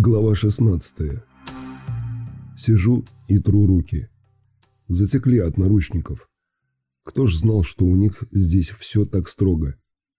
Глава 16. Сижу и тру руки. Затекли от наручников. Кто ж знал, что у них здесь все так строго?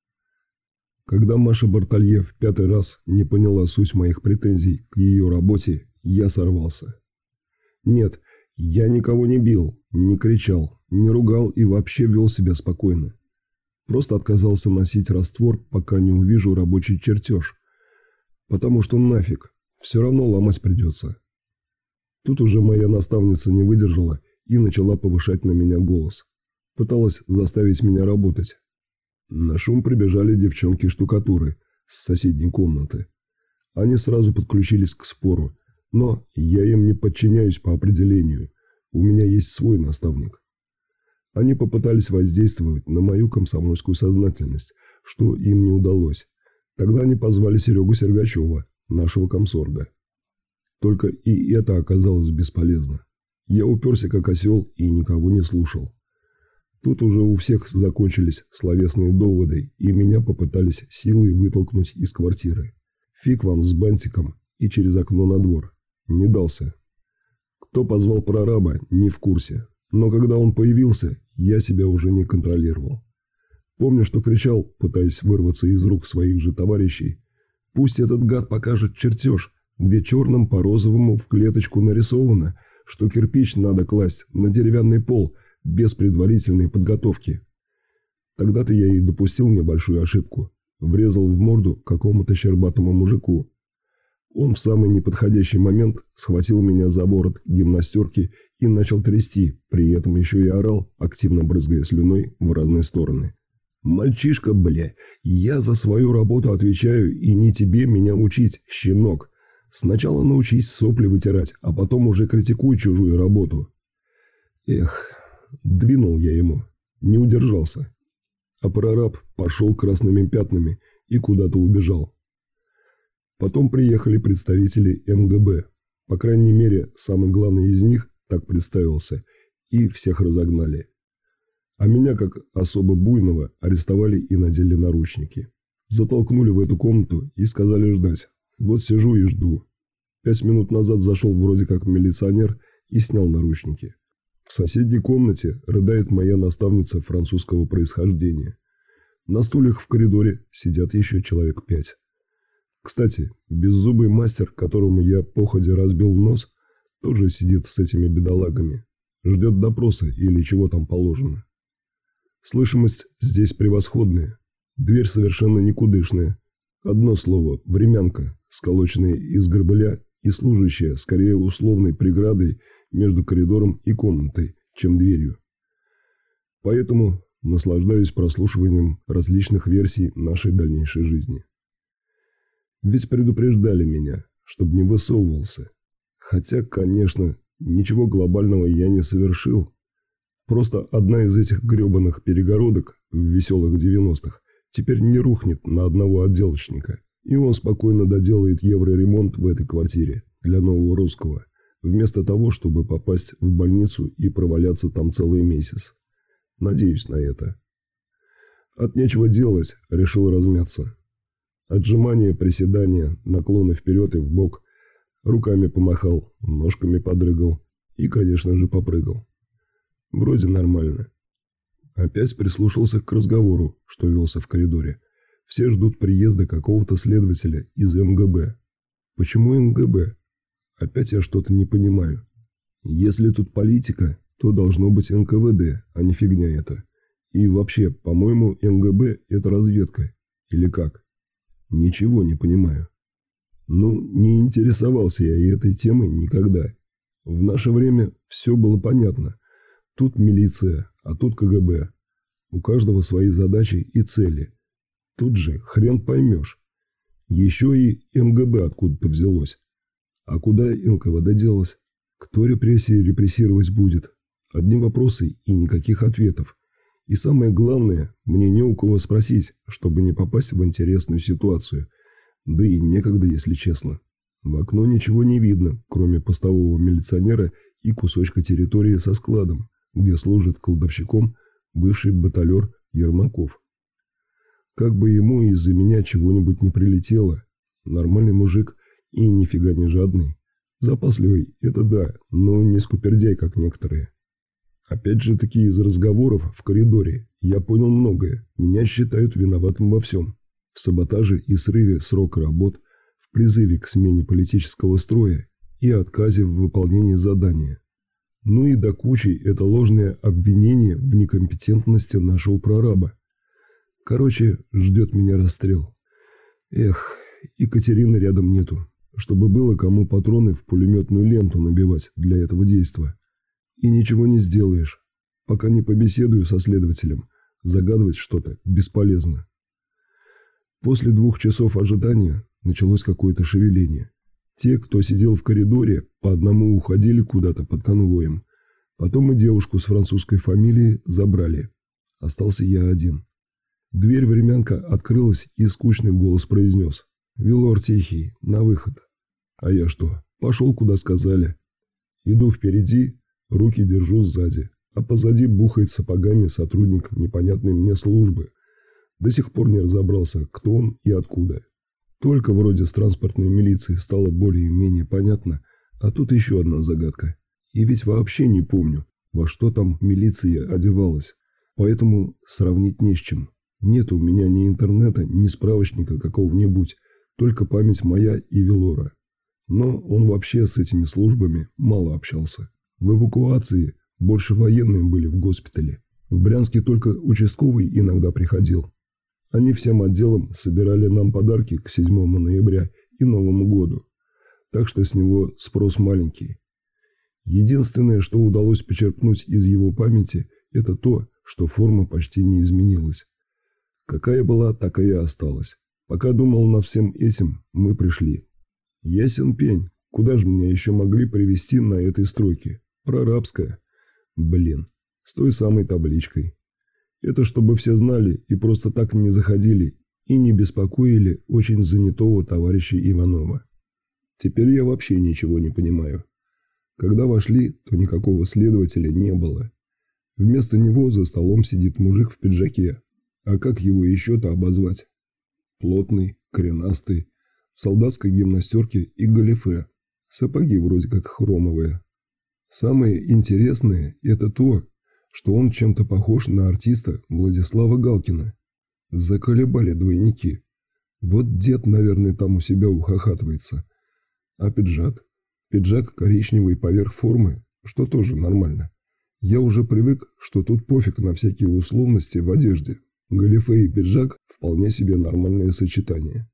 Когда Маша Бартолье в 5-й раз не поняла суть моих претензий к ее работе, я сорвался. Нет, я никого не бил, не кричал, не ругал и вообще вел себя спокойно. Просто отказался носить раствор, пока не увижу рабочий чертеж. Потому что нафиг, все равно ломать придется. Тут уже моя наставница не выдержала и начала повышать на меня голос. Пыталась заставить меня работать. На шум прибежали девчонки-штукатуры с соседней комнаты. Они сразу подключились к спору, но я им не подчиняюсь по определению. У меня есть свой наставник. Они попытались воздействовать на мою комсомольскую сознательность, что им не удалось. Тогда они позвали Серегу Сергачева, нашего комсорга. Только и это оказалось бесполезно. Я уперся как осел и никого не слушал. Тут уже у всех закончились словесные доводы, и меня попытались силой вытолкнуть из квартиры. Фиг вам с бантиком и через окно на двор. Не дался. Кто позвал прораба, не в курсе. Но когда он появился, я себя уже не контролировал. Помню, что кричал, пытаясь вырваться из рук своих же товарищей: «Пусть этот гад покажет чертеж, где черным по розовому в клеточку нарисовано, что кирпич надо класть на деревянный пол без предварительной подготовки». Тогда-то я и допустил небольшую ошибку. Врезал в морду какому-то щербатому мужику. Он в самый неподходящий момент схватил меня за ворот гимнастерки и начал трясти, при этом еще и орал, активно брызгая слюной в разные стороны. «Мальчишка, бля, я за свою работу отвечаю, и не тебе меня учить, щенок. Сначала научись сопли вытирать, а потом уже критикуй чужую работу». Эх, двинул я ему, не удержался. А прораб пошел красными пятнами и куда-то убежал. Потом приехали представители МГБ. По крайней мере, самый главный из них так представился, и всех разогнали. А меня, как особо буйного, арестовали и надели наручники. Затолкнули в эту комнату и сказали ждать. Вот сижу и жду. 5 минут назад зашел вроде как милиционер и снял наручники. В соседней комнате рыдает моя наставница французского происхождения. На стульях в коридоре сидят еще человек 5. Кстати, беззубый мастер, которому я походя разбил нос, тоже сидит с этими бедолагами. Ждет допроса или чего там положено. Слышимость здесь превосходная. Дверь совершенно никудышная. Одно слово – времянка, сколоченная из горбыля и служащая скорее условной преградой между коридором и комнатой, чем дверью. Поэтому наслаждаюсь прослушиванием различных версий нашей дальнейшей жизни. Ведь предупреждали меня, чтобы не высовывался. Хотя, конечно, ничего глобального я не совершил. Просто одна из этих гребаных перегородок в веселых 90-х теперь не рухнет на одного отделочника, и он спокойно доделает евроремонт в этой квартире для нового русского, вместо того, чтобы попасть в больницу и проваляться там целый месяц. Надеюсь на это. От нечего делать решил размяться. Отжимания, приседания, наклоны вперед и вбок, руками помахал, ножками подрыгал и, конечно же, попрыгал. Вроде нормально. Опять прислушался к разговору, что велся в коридоре. Все ждут приезда какого-то следователя из МГБ. Почему МГБ? Опять я что-то не понимаю. Если тут политика, то должно быть НКВД, а не фигня это. И вообще, по-моему, МГБ – это разведка. Или как? Ничего не понимаю. Ну, не интересовался я этой темой никогда. В наше время все было понятно. Тут милиция, а тут КГБ. У каждого свои задачи и цели. Тут же хрен поймешь. Еще и МГБ откуда-то взялось. А куда НКВД делось? Кто репрессии репрессировать будет? Одни вопросы и никаких ответов. И самое главное, мне не у кого спросить, чтобы не попасть в интересную ситуацию. Да и некогда, если честно. В окно ничего не видно, кроме постового милиционера и кусочка территории со складом, где служит кладовщиком бывший баталер Ермаков. Как бы ему из-за меня чего-нибудь не прилетело. Нормальный мужик И нифига не жадный. Запасливый – это да, но не скупердяй, как некоторые. Опять же таки из разговоров в коридоре я понял многое. Меня считают виноватым во всем. В саботаже и срыве срока работ, в призыве к смене политического строя и отказе в выполнении задания. Ну и до кучи это ложное обвинение в некомпетентности нашего прораба. Короче, ждет меня расстрел. Эх, и Катерины рядом нету, чтобы было кому патроны в пулеметную ленту набивать для этого действа. И ничего не сделаешь, пока не побеседую со следователем. Загадывать что-то бесполезно. После 2 часов ожидания началось какое-то шевеление. Те, кто сидел в коридоре, по одному уходили куда-то под конвоем. Потом и девушку с французской фамилией забрали. Остался я один. Дверь времянка открылась, и скучный голос произнес: «Велор тихий, на выход». А я что, пошел куда сказали. Иду впереди, руки держу сзади, а позади бухает сапогами сотрудник непонятной мне службы. До сих пор не разобрался, кто он и откуда. Только вроде с транспортной милиции стало более-менее понятно, а тут еще одна загадка. И ведь вообще не помню, во что там милиция одевалась, поэтому сравнить не с чем. Нет у меня ни интернета, ни справочника какого-нибудь, только память моя и Велора. Но он вообще с этими службами мало общался. В эвакуации больше военные были в госпитале. В Брянске только участковый иногда приходил. Они всем отделом собирали нам подарки к 7 ноября и Новому году. Так что с него спрос маленький. Единственное, что удалось почерпнуть из его памяти, это то, что форма почти не изменилась. Какая была, такая и осталась. Пока думал над всем этим, мы пришли. Ясен пень, куда же меня еще могли привезти на этой стройке? Прорабская. Блин, с той самой табличкой. Это чтобы все знали и просто так не заходили и не беспокоили очень занятого товарища Иванова. Теперь я вообще ничего не понимаю. Когда вошли, то никакого следователя не было. Вместо него за столом сидит мужик в пиджаке. А как его еще-то обозвать? Плотный, коренастый, в солдатской гимнастерке и галифе. Сапоги вроде как хромовые. Самое интересное – это то, что он чем-то похож на артиста Владислава Галкина. Заколебали двойники. Вот дед, наверное, там у себя ухахатывается. А пиджак? Пиджак коричневый поверх формы, что тоже нормально. Я уже привык, что тут пофиг на всякие условности в одежде. Галифе и пиджак – вполне себе нормальное сочетание.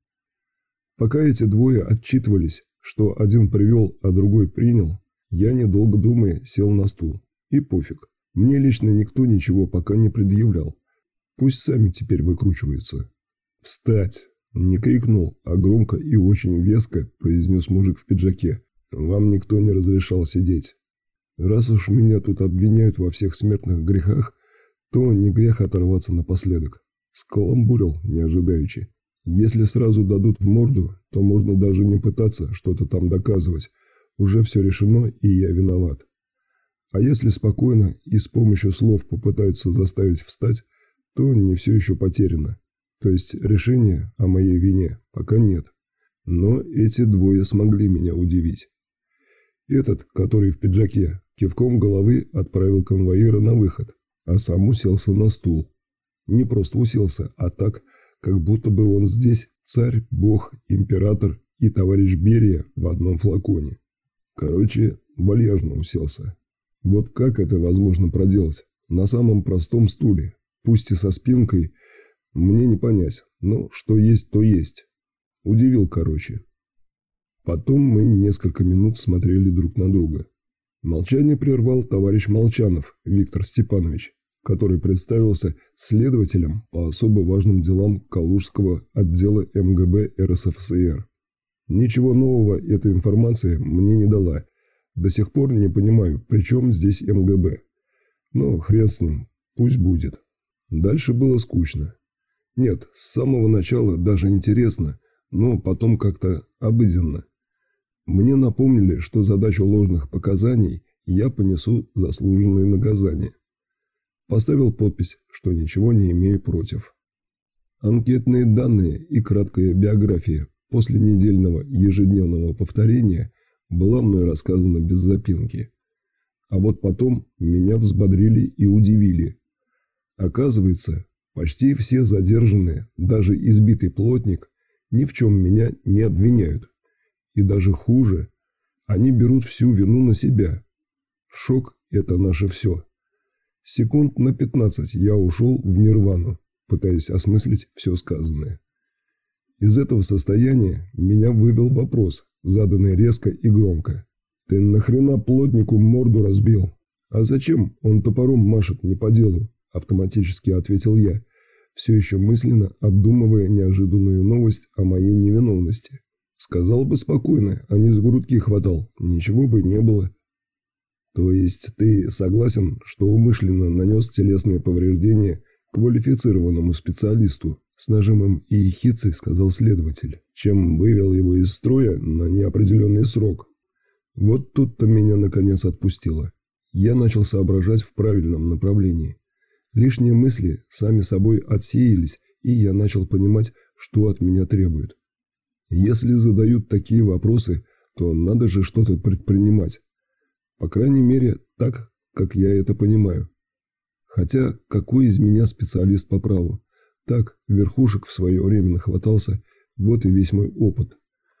Пока эти двое отчитывались, что один привел, а другой принял, я, недолго думая, сел на стул. И пофиг. Мне лично никто ничего пока не предъявлял. Пусть сами теперь выкручиваются. «Встать!» – не крикнул, а громко и очень веско произнес мужик в пиджаке. «Вам никто не разрешал сидеть. Раз уж меня тут обвиняют во всех смертных грехах, то не грех оторваться напоследок». Скаламбурил, не ожидаючи. Если сразу дадут в морду, то можно даже не пытаться что-то там доказывать. Уже все решено, и я виноват. А если спокойно и с помощью слов попытаются заставить встать, то не все еще потеряно. То есть решения о моей вине пока нет. Но эти двое смогли меня удивить. Этот, который в пиджаке, кивком головы отправил конвоира на выход, а сам уселся на стул. Не просто уселся, а так, как будто бы он здесь царь, бог, император и товарищ Берия в одном флаконе. Короче, вальяжно уселся. Вот как это возможно проделать? На самом простом стуле, пусть и со спинкой, мне не понять, но что есть, то есть. Удивил, короче. Потом мы несколько минут смотрели друг на друга. Молчание прервал товарищ Молчанов Виктор Степанович, который представился следователем по особо важным делам Калужского отдела МГБ РСФСР. Ничего нового эта информация мне не дала. До сих пор не понимаю, при чем здесь МГБ. Но хрен с ним, пусть будет. Дальше было скучно. Нет, с самого начала даже интересно, но потом как-то обыденно. Мне напомнили, что за дачу ложных показаний я понесу заслуженное наказание. Поставил подпись, что ничего не имею против. Анкетные данные и краткая биография после недельного ежедневного повторения была мной рассказана без запинки. А вот потом меня взбодрили и удивили. Оказывается, почти все задержанные, даже избитый плотник, ни в чем меня не обвиняют. И даже хуже, они берут всю вину на себя. Шок – это наше все. Секунд на 15 я ушел в нирвану, пытаясь осмыслить все сказанное. Из этого состояния меня вывел вопрос, заданный резко и громко. «Ты нахрена плотнику морду разбил? А зачем он топором машет не по делу?» – автоматически ответил я, все еще мысленно обдумывая неожиданную новость о моей невиновности. Сказал бы спокойно, а не с грудки хватал, ничего бы не было. То есть ты согласен, что умышленно нанес телесные повреждения квалифицированному специалисту? С нажимом и ехицей сказал следователь, чем вывел его из строя на неопределенный срок. Вот тут-то меня наконец отпустило. Я начал соображать в правильном направлении. Лишние мысли сами собой отсеялись, и я начал понимать, что от меня требуют. Если задают такие вопросы, то надо же что-то предпринимать. По крайней мере, так, как я это понимаю. Хотя, какой из меня специалист по праву? Так, верхушек в свое время нахватался, вот и весь мой опыт.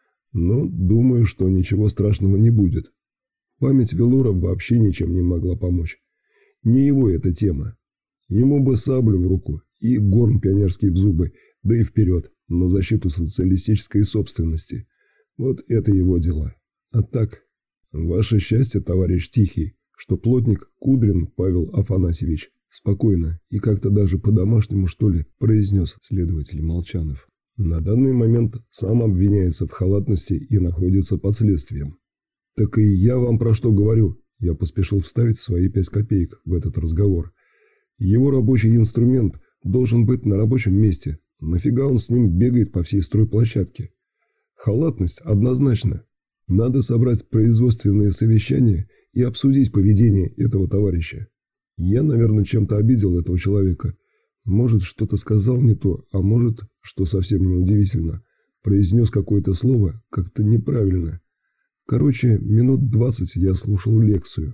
Но думаю, что ничего страшного не будет. Память Велора вообще ничем не могла помочь. Не его эта тема. Ему бы саблю в руку и горн пионерский в зубы, да и вперед, на защиту социалистической собственности. Вот это его дела. А так, ваше счастье, товарищ Тихий, что плотник Кудрин Павел Афанасьевич спокойно и как-то даже по-домашнему, что ли, произнес следователь Молчанов. На данный момент сам обвиняется в халатности и находится под следствием. Так и я вам про что говорю. Я поспешил вставить свои 5 копеек в этот разговор. Его рабочий инструмент должен быть на рабочем месте. Нафига он с ним бегает по всей стройплощадке? Халатность однозначно. Надо собрать производственные совещания и обсудить поведение этого товарища. Я, наверное, чем-то обидел этого человека. Может, что-то сказал не то, а может, что совсем неудивительно, произнес какое-то слово как-то неправильно. Короче, минут 20 я слушал лекцию.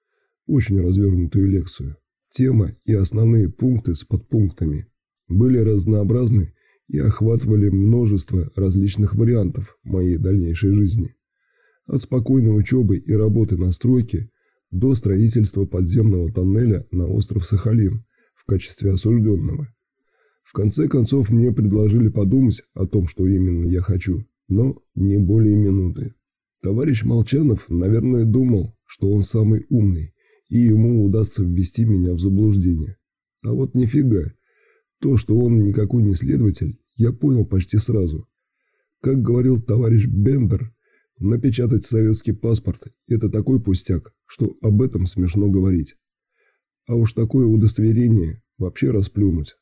Очень развернутую лекцию. Тема и основные пункты с подпунктами были разнообразны и охватывали множество различных вариантов моей дальнейшей жизни. От спокойной учебы и работы на стройке до строительства подземного тоннеля на остров Сахалин в качестве осужденного. В конце концов мне предложили подумать о том, что именно я хочу, но не более минуты. Товарищ Молчанов, наверное, думал, что он самый умный, и ему удастся ввести меня в заблуждение. А вот нифига. То, что он никакой не следователь, я понял почти сразу. Как говорил товарищ Бендер, напечатать советский паспорт – это такой пустяк, что об этом смешно говорить. А уж такое удостоверение вообще расплюнуть.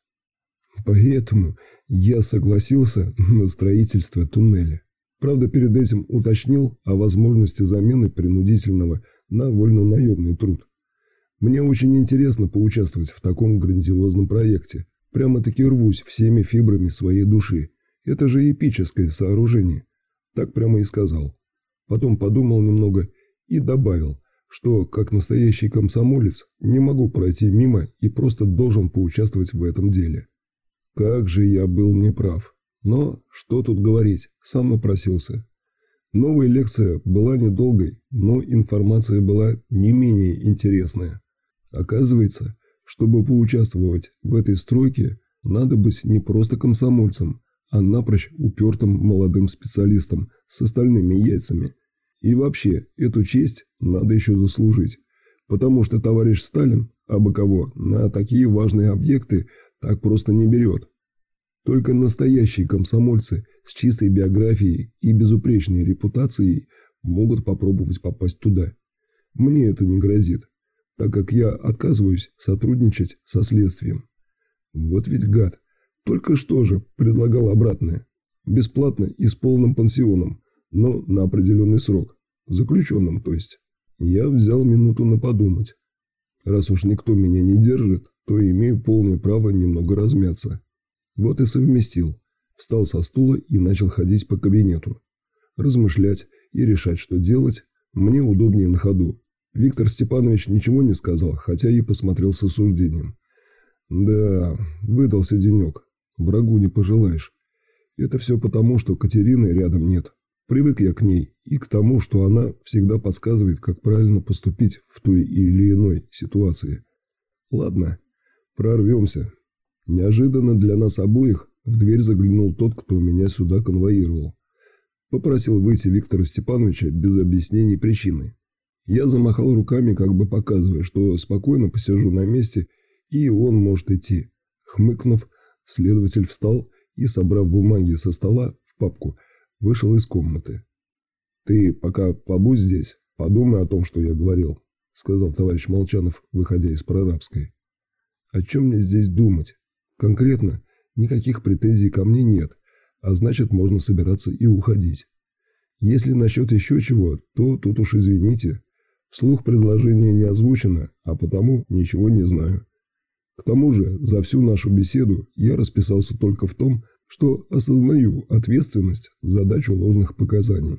Поэтому я согласился на строительство туннеля. Правда, перед этим уточнил о возможности замены принудительного на вольнонаемный труд. Мне очень интересно поучаствовать в таком грандиозном проекте. Прямо-таки рвусь всеми фибрами своей души. Это же эпическое сооружение. Так прямо и сказал. Потом подумал немного и добавил, что, как настоящий комсомолец, не могу пройти мимо и просто должен поучаствовать в этом деле. Как же я был неправ. Но что тут говорить, сам напросился. Новая лекция была недолгой, но информация была не менее интересная. Оказывается, чтобы поучаствовать в этой стройке, надо быть не просто комсомольцем, а напрочь упертым молодым специалистом с остальными яйцами. И вообще, эту честь надо еще заслужить, потому что товарищ Сталин, абы кого, на такие важные объекты так просто не берет. Только настоящие комсомольцы с чистой биографией и безупречной репутацией могут попробовать попасть туда. Мне это не грозит, так как я отказываюсь сотрудничать со следствием. Вот ведь гад. Только что же предлагал обратное. Бесплатно и с полным пансионом, но на определенный срок. Заключенным, то есть. Я взял минуту на подумать. Раз уж никто меня не держит, то имею полное право немного размяться. Вот и совместил. Встал со стула и начал ходить по кабинету. Размышлять и решать, что делать, мне удобнее на ходу. Виктор Степанович ничего не сказал, хотя и посмотрел с осуждением. Да, выдался денек. Врагу не пожелаешь. Это все потому, что Катерины рядом нет. Привык я к ней и к тому, что она всегда подсказывает, как правильно поступить в той или иной ситуации. Ладно, прорвемся. Неожиданно для нас обоих в дверь заглянул тот, кто меня сюда конвоировал. Попросил выйти Виктора Степановича без объяснений причины. Я замахал руками, как бы показывая, что спокойно посижу на месте, и он может идти. Хмыкнув, следователь встал и, собрав бумаги со стола в папку, вышел из комнаты. «Ты пока побудь здесь, подумай о том, что я говорил», — сказал товарищ Молчанов, выходя из Прорабской. «О чем мне здесь думать? Конкретно никаких претензий ко мне нет, а значит, можно собираться и уходить. Если насчет еще чего, то тут уж извините. Вслух предложение не озвучено, а потому ничего не знаю. К тому же, за всю нашу беседу я расписался только в том, что осознаю ответственность за дачу ложных показаний.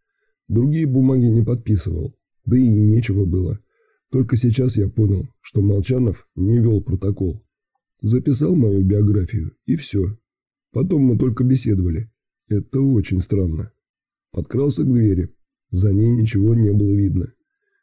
Другие бумаги не подписывал, да и нечего было. Только сейчас я понял, что Молчанов не вел протокол. Записал мою биографию, и все. Потом мы только беседовали. Это очень странно. Подкрался к двери. За ней ничего не было видно.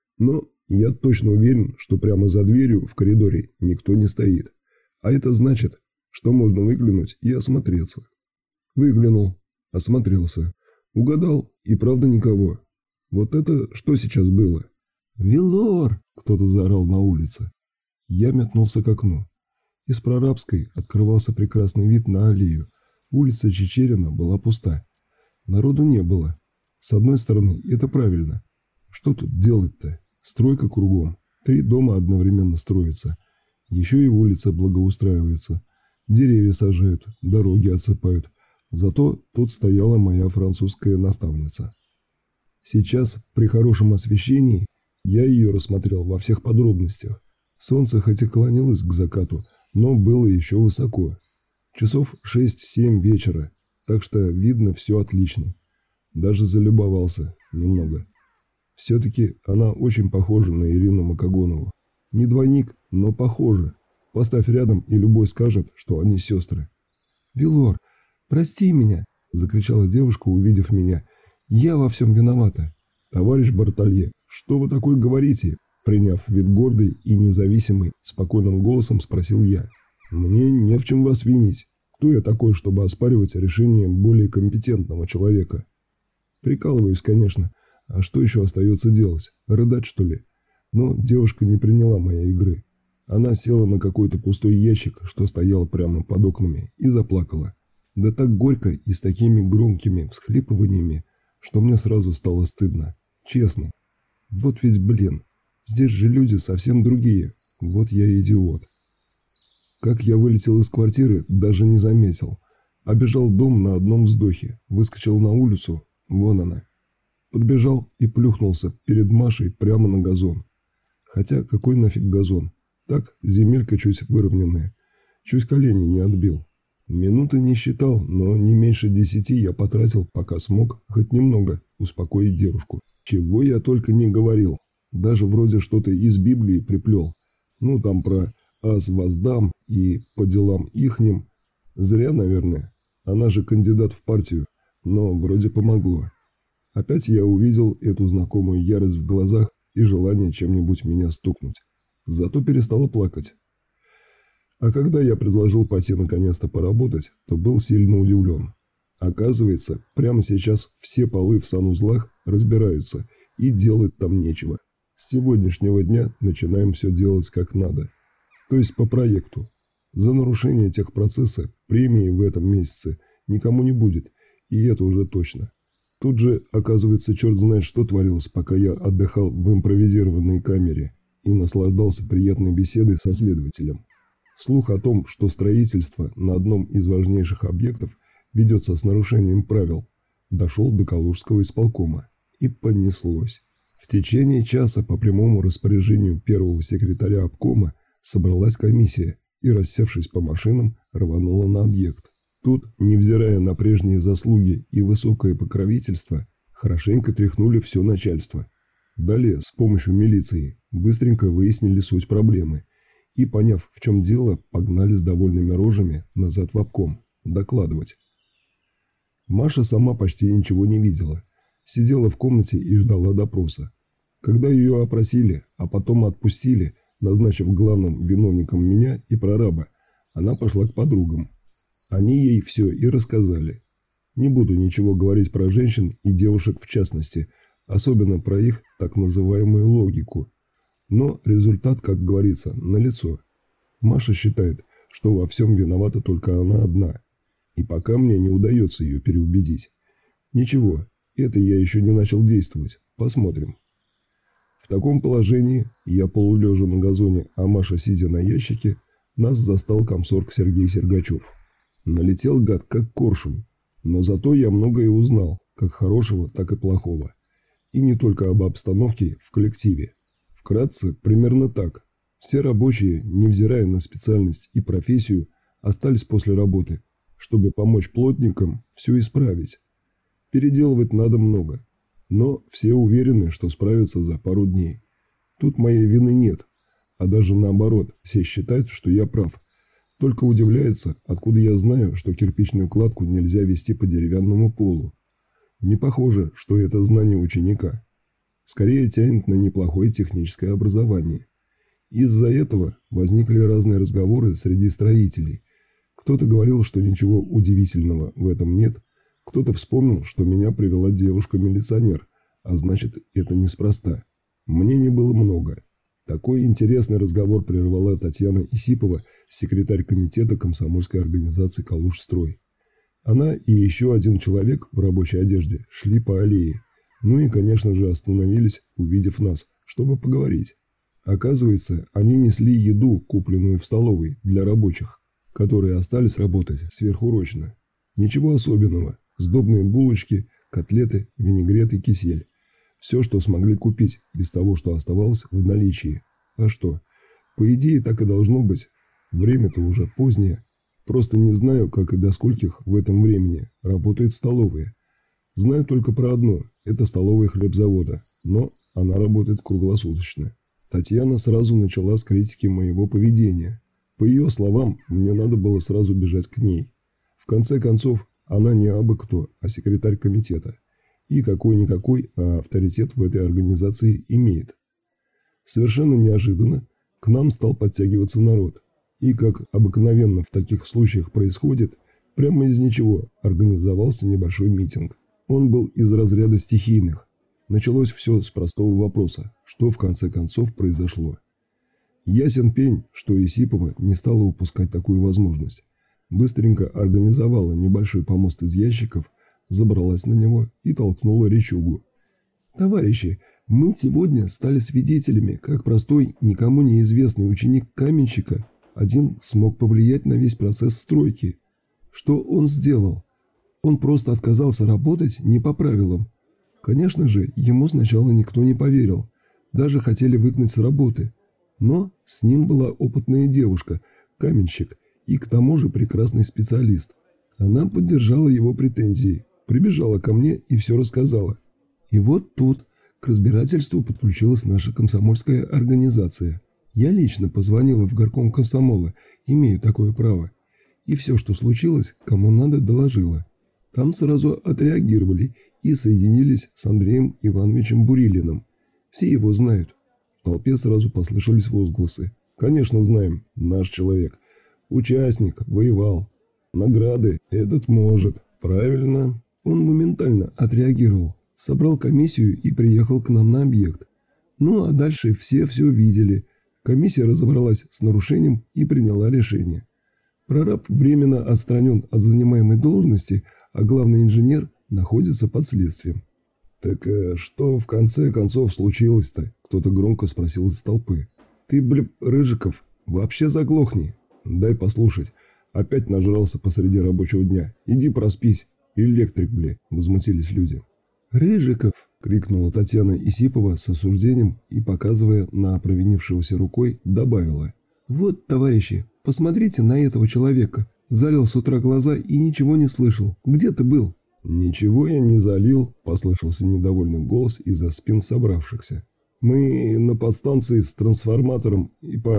Но я точно уверен, что прямо за дверью в коридоре никто не стоит. А это значит, что можно выглянуть и осмотреться. Выглянул, осмотрелся. Угадал, и правда никого. Вот это что сейчас было? «Велор!» – кто-то заорал на улице. Я метнулся к окну. Из Прорабской открывался прекрасный вид на аллею. Улица Чичерина была пуста. Народу не было. С одной стороны, это правильно. Что тут делать-то? Стройка кругом. 3 дома одновременно строятся. Еще и улица благоустраивается. Деревья сажают, дороги отсыпают. Зато тут стояла моя французская наставница. Сейчас, при хорошем освещении, я ее рассмотрел во всех подробностях. Солнце хоть и клонилось к закату, но было еще высоко. Часов 6-7 вечера, так что видно все отлично. Даже залюбовался немного. Все-таки она очень похожа на Ирину Макогонову. Не двойник, но похожа. Поставь рядом, и любой скажет, что они сестры. «Велор, прости меня!» – закричала девушка, увидев меня. «Я во всем виновата». «Товарищ Бартолье, что вы такое говорите?» Приняв вид гордый и независимый, спокойным голосом спросил я. «Мне не в чем вас винить. Кто я такой, чтобы оспаривать решение более компетентного человека?» Прикалываюсь, конечно. А что еще остается делать? Рыдать, что ли? Но девушка не приняла моей игры. Она села на какой-то пустой ящик, что стоял прямо под окнами, и заплакала. Да так горько и с такими громкими всхлипываниями, что мне сразу стало стыдно. Честно. Вот ведь, блин, здесь же люди совсем другие. Вот я идиот. Как я вылетел из квартиры, даже не заметил. Обежал дом на одном вздохе, выскочил на улицу. Вон она. Подбежал и плюхнулся перед Машей прямо на газон. Хотя какой нафиг газон? Так, земелька чуть выровненная. Чуть колени не отбил. Минуты не считал, но не меньше 10 я потратил, пока смог хоть немного успокоить девушку. Чего я только не говорил. Даже вроде что-то из Библии приплел. Ну там про «аз воздам» и «по делам ихним». Зря, наверное. Она же кандидат в партию. Но вроде помогло. Опять я увидел эту знакомую ярость в глазах и желание чем-нибудь меня стукнуть. Зато перестала плакать. А когда я предложил пойти наконец-то поработать, то был сильно удивлен. Оказывается, прямо сейчас все полы в санузлах разбираются, и делать там нечего. С сегодняшнего дня начинаем все делать как надо. То есть по проекту. За нарушение техпроцесса премии в этом месяце никому не будет, и это уже точно. Тут же, оказывается, черт знает, что творилось, пока я отдыхал в импровизированной камере и наслаждался приятной беседой со следователем. Слух о том, что строительство на одном из важнейших объектов ведется с нарушением правил, дошел до Калужского исполкома. И понеслось. В течение часа по прямому распоряжению первого секретаря обкома собралась комиссия и, рассевшись по машинам, рванула на объект. Тут, невзирая на прежние заслуги и высокое покровительство, хорошенько тряхнули все начальство. Далее, с помощью милиции, быстренько выяснили суть проблемы и, поняв, в чем дело, погнали с довольными рожами назад в обком докладывать. Маша сама почти ничего не видела. Сидела в комнате и ждала допроса. Когда ее опросили, а потом отпустили, назначив главным виновником меня и прораба, она пошла к подругам. Они ей все и рассказали. Не буду ничего говорить про женщин и девушек в частности, особенно про их так называемую логику. Но результат, как говорится, налицо. Маша считает, что во всем виновата только она одна. И пока мне не удается ее переубедить. Ничего, это я еще не начал действовать. Посмотрим. В таком положении, я полулежа на газоне, а Маша сидя на ящике, нас застал комсорг Сергей Сергачев. Налетел гад как коршун, но зато я многое узнал, как хорошего, так и плохого. И не только об обстановке в коллективе. Вкратце, примерно так. Все рабочие, невзирая на специальность и профессию, остались после работы, чтобы помочь плотникам все исправить. Переделывать надо много, но все уверены, что справятся за пару дней. Тут моей вины нет, а даже наоборот, все считают, что я прав. Только удивляются, откуда я знаю, что кирпичную кладку нельзя вести по деревянному полу. Не похоже, что это знание ученика. Скорее тянет на неплохое техническое образование. Из-за этого возникли разные разговоры среди строителей. Кто-то говорил, что ничего удивительного в этом нет, кто-то вспомнил, что меня привела девушка-милиционер, а значит, это неспроста. Мнений было много. Такой интересный разговор прервала Татьяна Исипова, секретарь комитета комсомольской организации «Калужстрой». Она и еще один человек в рабочей одежде шли по аллее. Ну и, конечно же, остановились, увидев нас, чтобы поговорить. Оказывается, они несли еду, купленную в столовой для рабочих, которые остались работать сверхурочно. Ничего особенного. Сдобные булочки, котлеты, винегрет и кисель. Все, что смогли купить из того, что оставалось в наличии. А что? По идее, так и должно быть. Время-то уже позднее. Просто не знаю, как и до скольких в этом времени работают столовые. Знаю только про одно. Это столовая хлебзавода. Но она работает круглосуточно. Татьяна сразу начала с критики моего поведения. По ее словам, мне надо было сразу бежать к ней. В конце концов, она не абы кто, а секретарь комитета. И какой-никакой, а авторитет в этой организации имеет. Совершенно неожиданно к нам стал подтягиваться народ. И, как обыкновенно в таких случаях происходит, прямо из ничего организовался небольшой митинг. Он был из разряда стихийных. Началось все с простого вопроса, что в конце концов произошло. Ясен пень, что Исипова не стала упускать такую возможность. Быстренько организовала небольшой помост из ящиков, забралась на него и толкнула речугу. «Товарищи, мы сегодня стали свидетелями, как простой, никому неизвестный ученик каменщика один смог повлиять на весь процесс стройки. Что он сделал? Он просто отказался работать не по правилам. Конечно же, ему сначала никто не поверил, даже хотели выгнать с работы. Но с ним была опытная девушка, каменщик, и к тому же прекрасный специалист. Она поддержала его претензии, прибежала ко мне и все рассказала. И вот тут к разбирательству подключилась наша комсомольская организация. Я лично позвонила в горком комсомола, имею такое право. И все, что случилось, кому надо, доложила. Там сразу отреагировали и соединились с Андреем Ивановичем Бурилиным. Все его знают. В толпе сразу послышались возгласы. Конечно, знаем, наш человек. Участник, воевал. Награды этот может. Правильно. Он моментально отреагировал. Собрал комиссию и приехал к нам на объект. Ну а дальше все видели. Комиссия разобралась с нарушением и приняла решение. Прораб временно отстранен от занимаемой должности, а главный инженер находится под следствием. «Так что в конце концов случилось-то?» – кто-то громко спросил из толпы. «Ты, Рыжиков, вообще заглохни. Дай послушать. Опять нажрался посреди рабочего дня. Иди проспись. Электрик, возмутились люди. «Рыжиков!» – крикнула Татьяна Исипова с осуждением и, показывая на провинившегося рукой, добавила. «Вот, товарищи, посмотрите на этого человека. Залил с утра глаза и ничего не слышал. Где ты был?» «Ничего я не залил», – послышался недовольный голос из-за спин собравшихся. «Мы на подстанции с трансформатором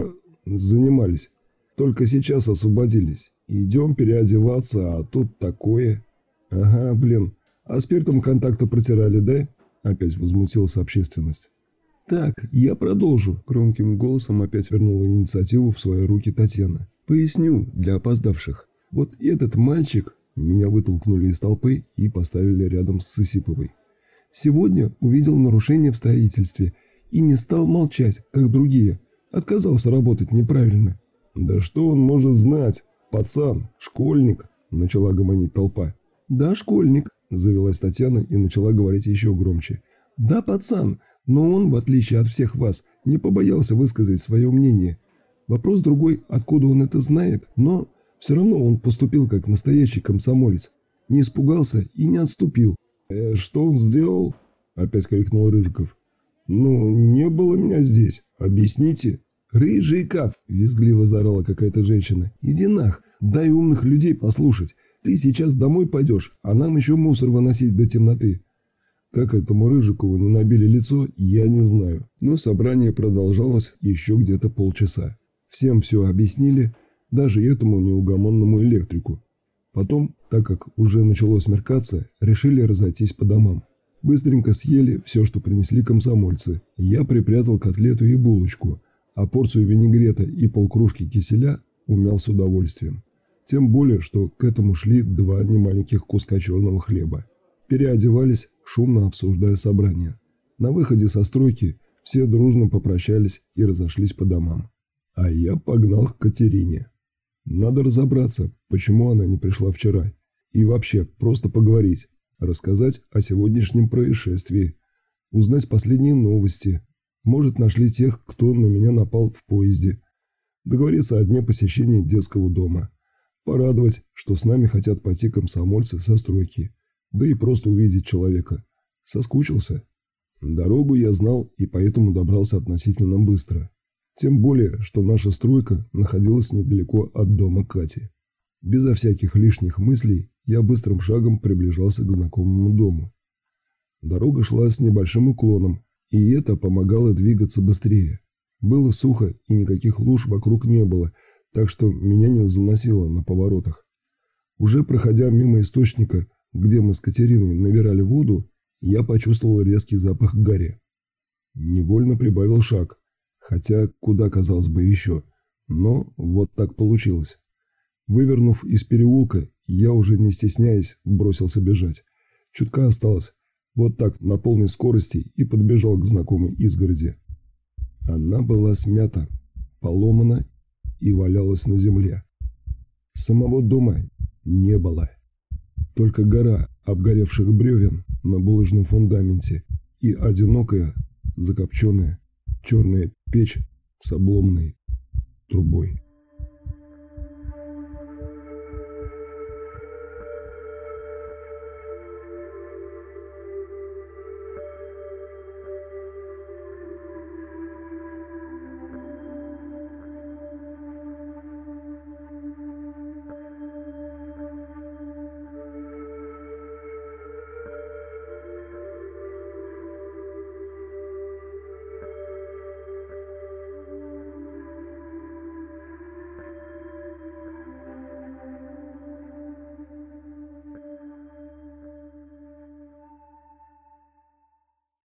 занимались. Только сейчас освободились. Идем переодеваться, а тут такое». «Ага, блин. А спиртом контакта протирали, да?» – опять возмутилась общественность. «Так, я продолжу», – громким голосом опять вернула инициативу в свои руки Татьяна. «Поясню для опоздавших. Вот этот мальчик...» Меня вытолкнули из толпы и поставили рядом с Исиповой. «Сегодня увидел нарушение в строительстве и не стал молчать, как другие. Отказался работать неправильно». «Да что он может знать? Пацан, школьник», – начала гомонить толпа. «Да, школьник», – завелась Татьяна и начала говорить еще громче. «Да, пацан, но он, в отличие от всех вас, не побоялся высказать свое мнение. Вопрос другой, откуда он это знает, но все равно он поступил как настоящий комсомолец. Не испугался и не отступил». «Что он сделал?» – опять крикнул Рыжиков. «Ну, не было меня здесь. Объясните». «Рыжиков!» – визгливо заорала какая-то женщина. «Иди нах, дай умных людей послушать. Ты сейчас домой пойдешь, а нам еще мусор выносить до темноты». Как этому Рыжикову не набили лицо, я не знаю. Но собрание продолжалось еще где-то полчаса. Всем все объяснили, даже этому неугомонному электрику. Потом, так как уже начало смеркаться, решили разойтись по домам. Быстренько съели все, что принесли комсомольцы. Я припрятал котлету и булочку, а порцию винегрета и полкружки киселя умял с удовольствием. Тем более, что к этому шли 2 немаленьких куска черного хлеба. Переодевались, шумно обсуждая собрание. На выходе со стройки все дружно попрощались и разошлись по домам. А я погнал к Катерине. Надо разобраться, почему она не пришла вчера. И вообще, просто поговорить, рассказать о сегодняшнем происшествии, узнать последние новости. Может, нашли тех, кто на меня напал в поезде. Договориться о дне посещения детского дома. Порадовать, что с нами хотят пойти комсомольцы со стройки. Да и просто увидеть человека. Соскучился. Дорогу я знал и поэтому добрался относительно быстро. Тем более, что наша стройка находилась недалеко от дома Кати. Безо всяких лишних мыслей я быстрым шагом приближался к знакомому дому. Дорога шла с небольшим уклоном, и это помогало двигаться быстрее. Было сухо и никаких луж вокруг не было, так что меня не заносило на поворотах. Уже проходя мимо источника, где мы с Катериной набирали воду, я почувствовал резкий запах гари. Невольно прибавил шаг, хотя куда, казалось бы, еще, но вот так получилось. Вывернув из переулка, я уже не стесняясь бросился бежать. Чутка осталось, вот так на полной скорости и подбежал к знакомой изгороди. Она была смята, поломана и валялась на земле. Самого дома не было. Только гора обгоревших бревен на булыжном фундаменте и одинокая, закопченная, черная печь с обломанной трубой.